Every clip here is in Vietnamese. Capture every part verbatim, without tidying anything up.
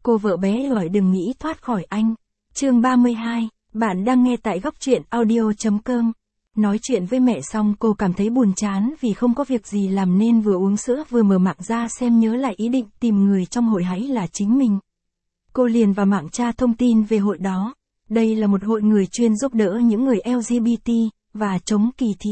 cô vợ bé gọi đừng nghĩ thoát khỏi anh. Chương ba mươi hai, bạn đang nghe tại góc truyện audio.com. Nói chuyện với mẹ xong cô cảm thấy buồn chán vì không có việc gì làm nên vừa uống sữa vừa mở mạng ra xem nhớ lại ý định tìm người trong hội hãy là chính mình. Cô liền vào mạng tra thông tin về hội đó. Đây là một hội người chuyên giúp đỡ những người L G B T và chống kỳ thị.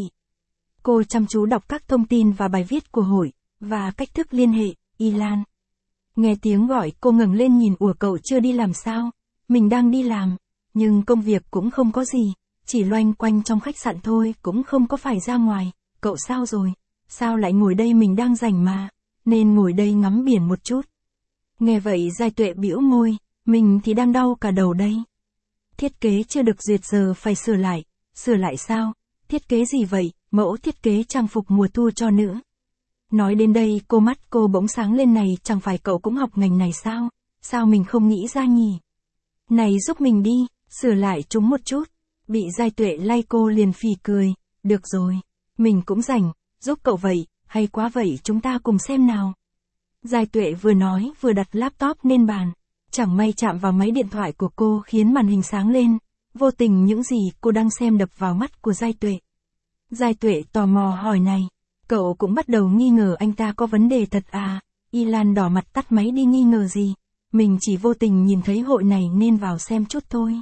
Cô chăm chú đọc các thông tin và bài viết của hội và cách thức liên hệ. Ilan. Nghe tiếng gọi cô ngẩng lên nhìn, ủa cậu chưa đi làm sao? Mình đang đi làm, nhưng công việc cũng không có gì, chỉ loanh quanh trong khách sạn thôi, cũng không có phải ra ngoài. Cậu sao rồi? Sao lại ngồi đây, mình đang rảnh mà, nên ngồi đây ngắm biển một chút. Nghe vậy Giai Tuệ bĩu môi, mình thì đang đau cả đầu đây. Thiết kế chưa được duyệt giờ phải sửa lại. Sửa lại sao? Thiết kế gì vậy? Mẫu thiết kế trang phục mùa thu cho nữ. Nói đến đây cô mắt cô bỗng sáng lên, này chẳng phải cậu cũng học ngành này sao? Sao mình không nghĩ ra nhỉ? Này giúp mình đi, sửa lại chúng một chút. Bị Giai Tuệ lay cô liền phì cười, được rồi, mình cũng rảnh, giúp cậu vậy, hay quá, vậy chúng ta cùng xem nào. Giai Tuệ vừa nói vừa đặt laptop lên bàn, chẳng may chạm vào máy điện thoại của cô khiến màn hình sáng lên, vô tình những gì cô đang xem đập vào mắt của Giai Tuệ. Giai Tuệ tò mò hỏi, này, cậu cũng bắt đầu nghi ngờ anh ta có vấn đề thật à? Ilan đỏ mặt tắt máy đi, nghi ngờ gì? Mình chỉ vô tình nhìn thấy hội này nên vào xem chút thôi.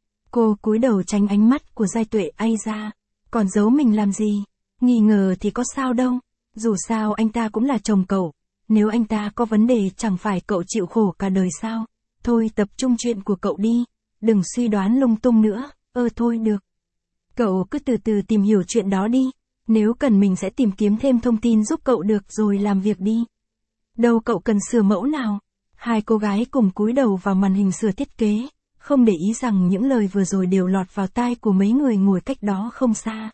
Cô cúi đầu tránh ánh mắt của Giai Tuệ, ai ra, còn giấu mình làm gì? Nghi ngờ thì có sao đâu, dù sao anh ta cũng là chồng cậu, nếu anh ta có vấn đề chẳng phải cậu chịu khổ cả đời sao? Thôi tập trung chuyện của cậu đi, đừng suy đoán lung tung nữa. Ơ thôi được. Cậu cứ từ từ tìm hiểu chuyện đó đi, nếu cần mình sẽ tìm kiếm thêm thông tin giúp cậu, được rồi, làm việc đi. Đâu cậu cần sửa mẫu nào? Hai cô gái cùng cúi đầu vào màn hình sửa thiết kế, không để ý rằng những lời vừa rồi đều lọt vào tai của mấy người ngồi cách đó không xa.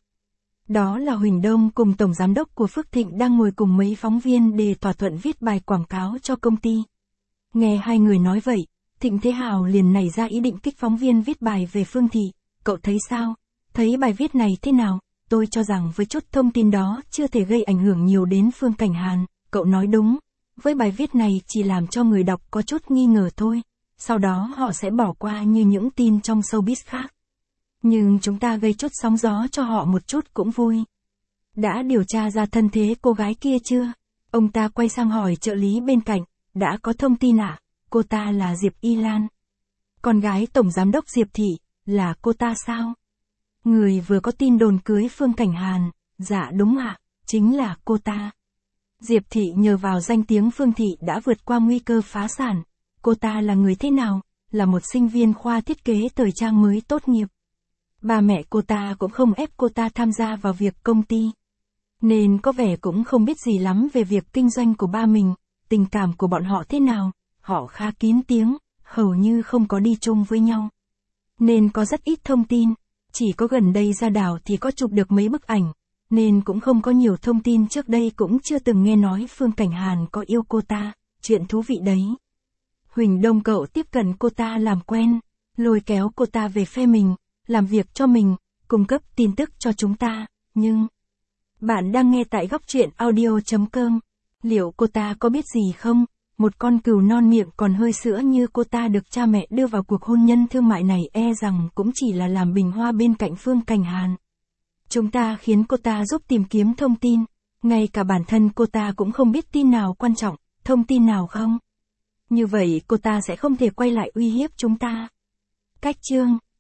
Đó là Huỳnh Đông cùng tổng giám đốc của Phước Thịnh đang ngồi cùng mấy phóng viên để thỏa thuận viết bài quảng cáo cho công ty. Nghe hai người nói vậy, Thịnh Thế Hào liền nảy ra ý định kích phóng viên viết bài về Phương Thị. Cậu thấy sao? Thấy bài viết này thế nào? Tôi cho rằng với chút thông tin đó chưa thể gây ảnh hưởng nhiều đến Phương Cảnh Hàn. Cậu nói đúng, với bài viết này chỉ làm cho người đọc có chút nghi ngờ thôi, sau đó họ sẽ bỏ qua như những tin trong showbiz khác. Nhưng chúng ta gây chút sóng gió cho họ một chút cũng vui. Đã điều tra ra thân thế cô gái kia chưa? Ông ta quay sang hỏi trợ lý bên cạnh, đã có thông tin ạ? À? Cô ta là Diệp Ilan. Con gái tổng giám đốc Diệp Thị, là cô ta sao? Người vừa có tin đồn cưới Phương Cảnh Hàn, dạ đúng ạ, à, chính là cô ta. Diệp Thị nhờ vào danh tiếng Phương Thị đã vượt qua nguy cơ phá sản. Cô ta là người thế nào? Là một sinh viên khoa thiết kế thời trang mới tốt nghiệp. Ba mẹ cô ta cũng không ép cô ta tham gia vào việc công ty, nên có vẻ cũng không biết gì lắm về việc kinh doanh của ba mình. Tình cảm của bọn họ thế nào? Họ khá kín tiếng, hầu như không có đi chung với nhau, nên có rất ít thông tin. Chỉ có gần đây ra đảo thì có chụp được mấy bức ảnh, nên cũng không có nhiều thông tin. Trước đây cũng chưa từng nghe nói Phương Cảnh Hàn có yêu cô ta. Chuyện thú vị đấy. Huỳnh Đông cậu tiếp cận cô ta làm quen, lôi kéo cô ta về phe mình, làm việc cho mình, cung cấp tin tức cho chúng ta. Nhưng bạn đang nghe tại góc truyện audio.com. Liệu cô ta có biết gì không? Một con cừu non miệng còn hơi sữa như cô ta được cha mẹ đưa vào cuộc hôn nhân thương mại này e rằng cũng chỉ là làm bình hoa bên cạnh Phương Cảnh Hàn. Chúng ta khiến cô ta giúp tìm kiếm thông tin, ngay cả bản thân cô ta cũng không biết tin nào quan trọng, thông tin nào không. Như vậy cô ta sẽ không thể quay lại uy hiếp chúng ta. Cách chương